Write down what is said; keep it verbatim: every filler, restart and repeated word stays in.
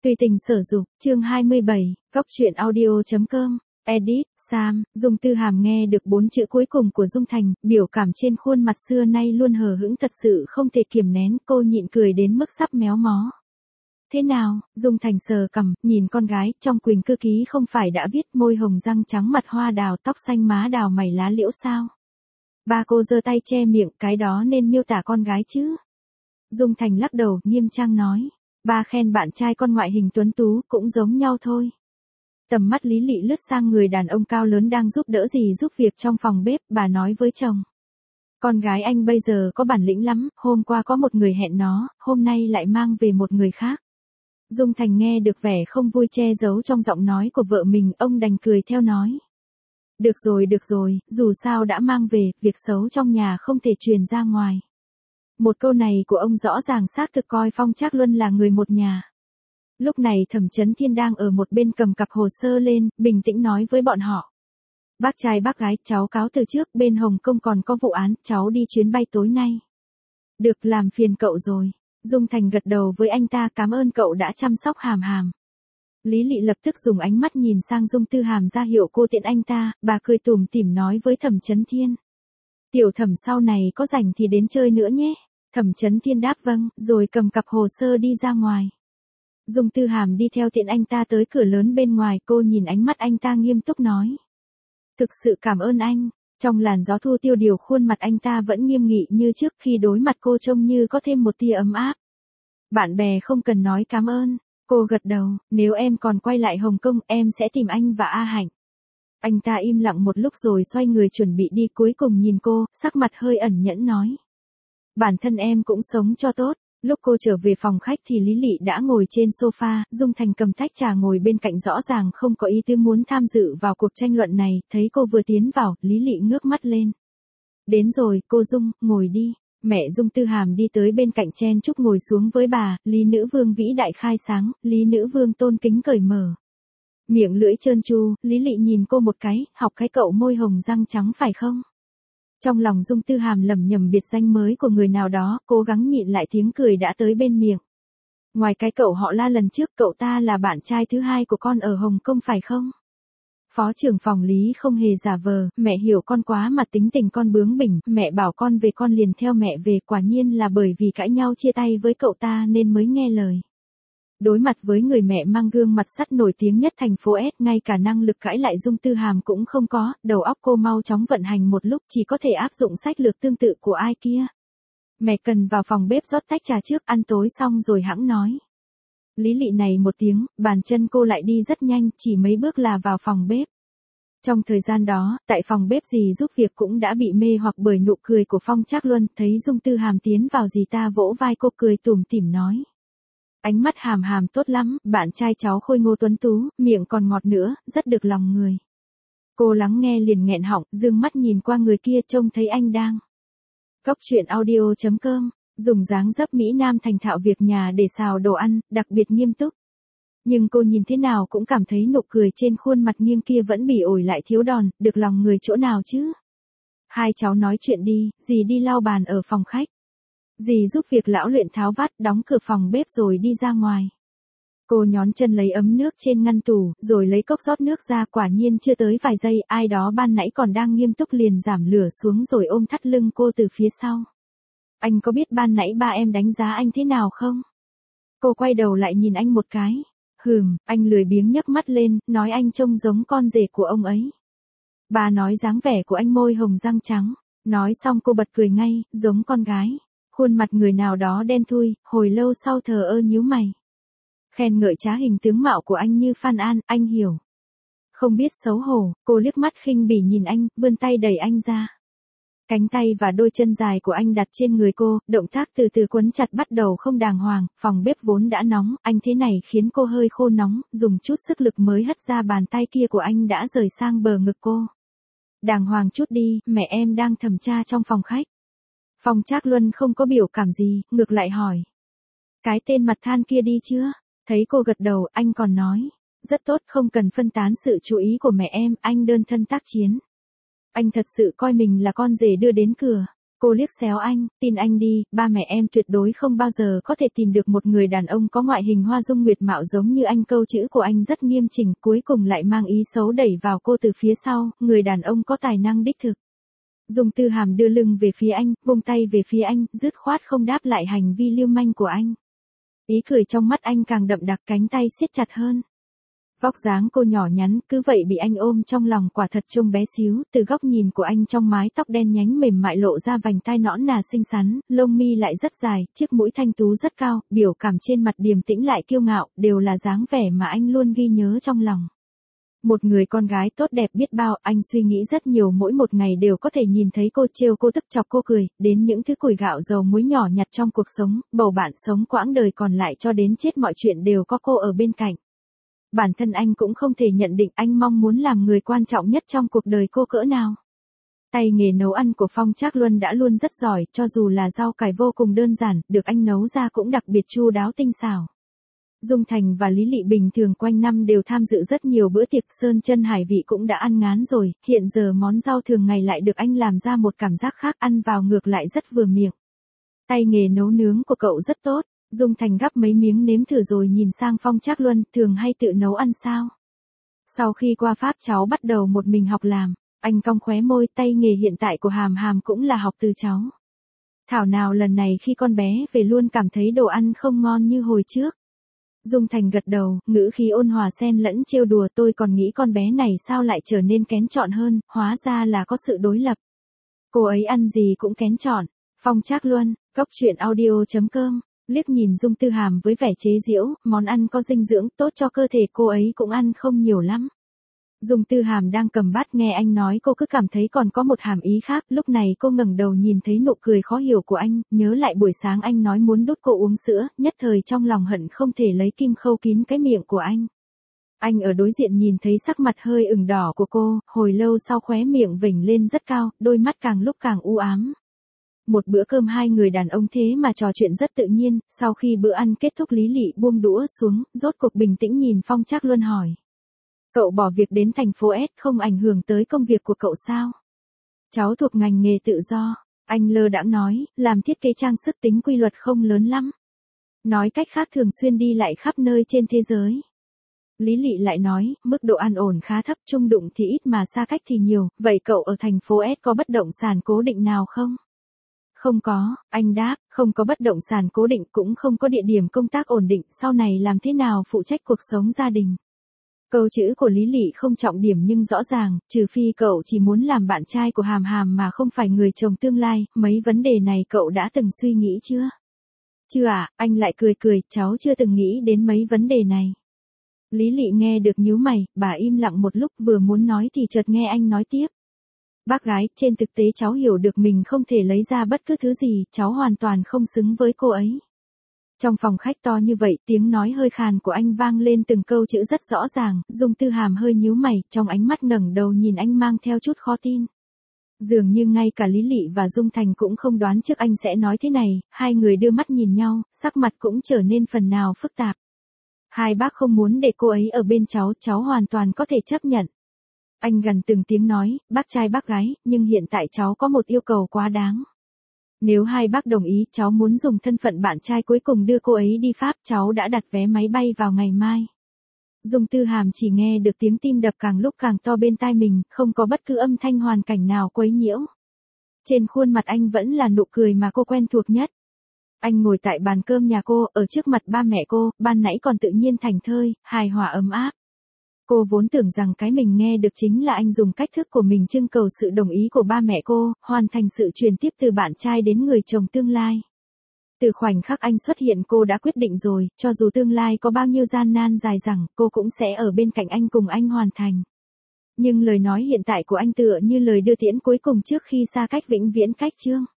Tùy tình sở dục, chương hai mươi bảy, góc truyện audio.com, edit, Sam, Dung Tư Hàm nghe được bốn chữ cuối cùng của Dung Thành, biểu cảm trên khuôn mặt xưa nay luôn hờ hững thật sự không thể kiềm nén, cô nhịn cười đến mức sắp méo mó. Thế nào, Dung Thành sờ cằm, nhìn con gái, trong Quỳnh Cư Ký không phải đã viết môi hồng răng trắng mặt hoa đào tóc xanh má đào mày lá liễu sao? Ba cô giơ tay che miệng, cái đó nên miêu tả con gái chứ? Dung Thành lắc đầu, nghiêm trang nói. Ba khen bạn trai con ngoại hình tuấn tú, cũng giống nhau thôi. Tầm mắt Lý Lị lướt sang người đàn ông cao lớn đang giúp đỡ gì giúp việc trong phòng bếp, bà nói với chồng. Con gái anh bây giờ có bản lĩnh lắm, hôm qua có một người hẹn nó, hôm nay lại mang về một người khác. Dung Thành nghe được vẻ không vui che giấu trong giọng nói của vợ mình, ông đành cười theo nói. Được rồi được rồi, dù sao đã mang về, việc xấu trong nhà không thể truyền ra ngoài. Một câu này của ông rõ ràng xác thực coi Phong Trác Luân là người một nhà. Lúc này Thẩm Chấn Thiên đang ở một bên cầm cặp hồ sơ lên, bình tĩnh nói với bọn họ. Bác trai bác gái, cháu cáo từ trước, bên Hồng Kông còn có vụ án, cháu đi chuyến bay tối nay. Được, làm phiền cậu rồi. Dung Thành gật đầu với anh ta, cảm ơn cậu đã chăm sóc Hàm Hàm. Lý Lị lập tức dùng ánh mắt nhìn sang Dung Tư Hàm ra hiệu cô tiện anh ta, bà cười tủm tỉm nói với Thẩm Chấn Thiên. Tiểu Thẩm sau này có rảnh thì đến chơi nữa nhé. Thẩm Chấn Thiên đáp vâng, rồi cầm cặp hồ sơ đi ra ngoài. Dung Tư Hàm đi theo tiện anh ta tới cửa lớn bên ngoài, cô nhìn ánh mắt anh ta nghiêm túc nói. Thực sự cảm ơn anh. Trong làn gió thu tiêu điều khuôn mặt anh ta vẫn nghiêm nghị như trước, khi đối mặt cô trông như có thêm một tia ấm áp. Bạn bè không cần nói cảm ơn. Cô gật đầu, nếu em còn quay lại Hồng Kông em sẽ tìm anh và A Hạnh. Anh ta im lặng một lúc rồi xoay người chuẩn bị đi, cuối cùng nhìn cô, sắc mặt hơi ẩn nhẫn nói. Bản thân em cũng sống cho tốt. Lúc cô trở về phòng khách thì Lý Lị đã ngồi trên sofa, Dung Thành cầm tách trà ngồi bên cạnh, rõ ràng không có ý tứ muốn tham dự vào cuộc tranh luận này, thấy cô vừa tiến vào, Lý Lị ngước mắt lên. Đến rồi, cô Dung, ngồi đi. Mẹ Dung Tư Hàm đi tới bên cạnh chen chúc ngồi xuống với bà, Lý Nữ Vương vĩ đại khai sáng, Lý Nữ Vương tôn kính cởi mở. Miệng lưỡi trơn tru, Lý Lị nhìn cô một cái, học cái cậu môi hồng răng trắng phải không? Trong lòng Dung Tư Hàm lẩm nhẩm biệt danh mới của người nào đó, cố gắng nhịn lại tiếng cười đã tới bên miệng. Ngoài cái cậu họ La lần trước, cậu ta là bạn trai thứ hai của con ở Hồng Kông phải không? Phó trưởng phòng Lý không hề giả vờ, mẹ hiểu con quá mà tính tình con bướng bỉnh, mẹ bảo con về con liền theo mẹ về, quả nhiên là bởi vì cãi nhau chia tay với cậu ta nên mới nghe lời. Đối mặt với người mẹ mang gương mặt sắt nổi tiếng nhất thành phố S, ngay cả năng lực cãi lại Dung Tư Hàm cũng không có, đầu óc cô mau chóng vận hành một lúc, chỉ có thể áp dụng sách lược tương tự của ai kia. Mẹ cần vào phòng bếp rót tách trà trước, ăn tối xong rồi hẵng nói. Lý Lị này một tiếng, bàn chân cô lại đi rất nhanh, chỉ mấy bước là vào phòng bếp. Trong thời gian đó, tại phòng bếp dì giúp việc cũng đã bị mê hoặc bởi nụ cười của Phong Trác Luân, thấy Dung Tư Hàm tiến vào dì ta vỗ vai cô cười tủm tỉm nói. Ánh mắt Hàm Hàm tốt lắm, bạn trai cháu khôi ngô tuấn tú, miệng còn ngọt nữa, rất được lòng người. Cô lắng nghe liền nghẹn họng, dương mắt nhìn qua người kia, trông thấy anh đang. Góc truyện audio.com, dùng dáng dấp Mỹ Nam thành thạo việc nhà để xào đồ ăn, đặc biệt nghiêm túc. Nhưng cô nhìn thế nào cũng cảm thấy nụ cười trên khuôn mặt nghiêng kia vẫn bỉ ổi lại thiếu đòn, được lòng người chỗ nào chứ? Hai cháu nói chuyện đi, dì đi lau bàn ở phòng khách. Dì giúp việc lão luyện tháo vát, đóng cửa phòng bếp rồi đi ra ngoài. Cô nhón chân lấy ấm nước trên ngăn tủ, rồi lấy cốc rót nước ra, quả nhiên chưa tới vài giây, ai đó ban nãy còn đang nghiêm túc liền giảm lửa xuống rồi ôm thắt lưng cô từ phía sau. Anh có biết ban nãy ba em đánh giá anh thế nào không? Cô quay đầu lại nhìn anh một cái. Hừm, anh lười biếng nhấc mắt lên, nói anh trông giống con rể của ông ấy. Bà nói dáng vẻ của anh môi hồng răng trắng. Nói xong cô bật cười ngay, giống con gái. Khuôn mặt người nào đó đen thui, hồi lâu sau thờ ơ nhíu mày. Khen ngợi trá hình tướng mạo của anh như Phan An, anh hiểu. Không biết xấu hổ, cô liếc mắt khinh bỉ nhìn anh, vươn tay đẩy anh ra. Cánh tay và đôi chân dài của anh đặt trên người cô, động tác từ từ quấn chặt bắt đầu không đàng hoàng, phòng bếp vốn đã nóng, anh thế này khiến cô hơi khô nóng, dùng chút sức lực mới hất ra bàn tay kia của anh đã rời sang bờ ngực cô. Đàng hoàng chút đi, mẹ em đang thẩm tra trong phòng khách. Phong Trác Luân không có biểu cảm gì, ngược lại hỏi. Cái tên mặt than kia đi chưa? Thấy cô gật đầu, anh còn nói. Rất tốt, không cần phân tán sự chú ý của mẹ em, anh đơn thân tác chiến. Anh thật sự coi mình là con rể đưa đến cửa. Cô liếc xéo anh, tin anh đi, ba mẹ em tuyệt đối không bao giờ có thể tìm được một người đàn ông có ngoại hình hoa dung nguyệt mạo giống như anh. Câu chữ của anh rất nghiêm chỉnh, cuối cùng lại mang ý xấu đẩy vào cô từ phía sau, người đàn ông có tài năng đích thực. Dung Tư Hàm đưa lưng về phía anh, vung tay về phía anh, dứt khoát không đáp lại hành vi lưu manh của anh. Ý cười trong mắt anh càng đậm đặc, cánh tay siết chặt hơn. Vóc dáng cô nhỏ nhắn, cứ vậy bị anh ôm trong lòng, quả thật trông bé xíu. Từ góc nhìn của anh, trong mái tóc đen nhánh mềm mại lộ ra vành tai nõn nà xinh xắn, lông mi lại rất dài, chiếc mũi thanh tú rất cao, biểu cảm trên mặt điềm tĩnh lại kiêu ngạo, đều là dáng vẻ mà anh luôn ghi nhớ trong lòng. Một người con gái tốt đẹp biết bao, anh suy nghĩ rất nhiều, mỗi một ngày đều có thể nhìn thấy cô, trêu cô, tức chọc cô cười, đến những thứ củi gạo dầu muối nhỏ nhặt trong cuộc sống, bầu bạn sống quãng đời còn lại cho đến chết mọi chuyện đều có cô ở bên cạnh. Bản thân anh cũng không thể nhận định anh mong muốn làm người quan trọng nhất trong cuộc đời cô cỡ nào. Tay nghề nấu ăn của Phong Trác Luân đã luôn rất giỏi, cho dù là rau cải vô cùng đơn giản, được anh nấu ra cũng đặc biệt chu đáo tinh xảo. Dung Thành và Lý Lị bình thường quanh năm đều tham dự rất nhiều bữa tiệc, sơn chân hải vị cũng đã ăn ngán rồi, hiện giờ món rau thường ngày lại được anh làm ra một cảm giác khác, ăn vào ngược lại rất vừa miệng. Tay nghề nấu nướng của cậu rất tốt. Dung Thành gắp mấy miếng nếm thử rồi nhìn sang Phong Trác Luân, thường hay tự nấu ăn sao? Sau khi qua Pháp cháu bắt đầu một mình học làm, anh cong khóe môi, tay nghề hiện tại của Hàm Hàm cũng là học từ cháu. Thảo nào lần này khi con bé về luôn cảm thấy đồ ăn không ngon như hồi trước. Dung Thành gật đầu, ngữ khí ôn hòa xen lẫn trêu đùa, tôi còn nghĩ con bé này sao lại trở nên kén chọn hơn, hóa ra là có sự đối lập. Cô ấy ăn gì cũng kén chọn. Phong Trác Luân, cốc truyện audio chấm com. Liếc nhìn Dung Tư Hàm với vẻ chế giễu, món ăn có dinh dưỡng, tốt cho cơ thể cô ấy cũng ăn không nhiều lắm. Dung Tư Hàm đang cầm bát nghe anh nói, cô cứ cảm thấy còn có một hàm ý khác, lúc này cô ngẩng đầu nhìn thấy nụ cười khó hiểu của anh, nhớ lại buổi sáng anh nói muốn đút cô uống sữa, nhất thời trong lòng hận không thể lấy kim khâu kín cái miệng của anh. Anh ở đối diện nhìn thấy sắc mặt hơi ửng đỏ của cô, hồi lâu sau khóe miệng vểnh lên rất cao, đôi mắt càng lúc càng u ám. Một bữa cơm hai người đàn ông thế mà trò chuyện rất tự nhiên, sau khi bữa ăn kết thúc Lý Lị buông đũa xuống, rốt cuộc bình tĩnh nhìn Phong Trác Luân hỏi. Cậu bỏ việc đến thành phố S không ảnh hưởng tới công việc của cậu sao? Cháu thuộc ngành nghề tự do, anh lơ đãng nói, làm thiết kế trang sức tính quy luật không lớn lắm. Nói cách khác thường xuyên đi lại khắp nơi trên thế giới. Lý Lị lại nói, mức độ an ổn khá thấp, trung đụng thì ít mà xa cách thì nhiều, vậy cậu ở thành phố S có bất động sản cố định nào không? Không có, anh đáp, không có bất động sản cố định, cũng không có địa điểm công tác ổn định, sau này làm thế nào phụ trách cuộc sống gia đình. Câu chữ của Lý Lị không trọng điểm nhưng rõ ràng, trừ phi cậu chỉ muốn làm bạn trai của Hàm Hàm mà không phải người chồng tương lai, mấy vấn đề này cậu đã từng suy nghĩ chưa? Chưa à, anh lại cười cười, cháu chưa từng nghĩ đến mấy vấn đề này. Lý Lị nghe được nhíu mày, bà im lặng một lúc, vừa muốn nói thì chợt nghe anh nói tiếp. Bác gái, trên thực tế cháu hiểu được mình không thể lấy ra bất cứ thứ gì, cháu hoàn toàn không xứng với cô ấy. Trong phòng khách to như vậy, tiếng nói hơi khàn của anh vang lên từng câu chữ rất rõ ràng, Dung Tư Hàm hơi nhíu mày, trong ánh mắt ngẩng đầu nhìn anh mang theo chút khó tin. Dường như ngay cả Lý Lị và Dung Thành cũng không đoán trước anh sẽ nói thế này, hai người đưa mắt nhìn nhau, sắc mặt cũng trở nên phần nào phức tạp. Hai bác không muốn để cô ấy ở bên cháu, cháu hoàn toàn có thể chấp nhận. Anh gần từng tiếng nói, bác trai bác gái, nhưng hiện tại cháu có một yêu cầu quá đáng. Nếu hai bác đồng ý, cháu muốn dùng thân phận bạn trai cuối cùng đưa cô ấy đi Pháp, cháu đã đặt vé máy bay vào ngày mai. Dung Tư Hàm chỉ nghe được tiếng tim đập càng lúc càng to bên tai mình, không có bất cứ âm thanh hoàn cảnh nào quấy nhiễu. Trên khuôn mặt anh vẫn là nụ cười mà cô quen thuộc nhất. Anh ngồi tại bàn cơm nhà cô, ở trước mặt ba mẹ cô, ban nãy còn tự nhiên thảnh thơi, hài hòa ấm áp. Cô vốn tưởng rằng cái mình nghe được chính là anh dùng cách thức của mình trưng cầu sự đồng ý của ba mẹ cô, hoàn thành sự truyền tiếp từ bạn trai đến người chồng tương lai. Từ khoảnh khắc anh xuất hiện cô đã quyết định rồi, cho dù tương lai có bao nhiêu gian nan dài dẳng, cô cũng sẽ ở bên cạnh anh cùng anh hoàn thành. Nhưng lời nói hiện tại của anh tựa như lời đưa tiễn cuối cùng trước khi xa cách vĩnh viễn cách chương.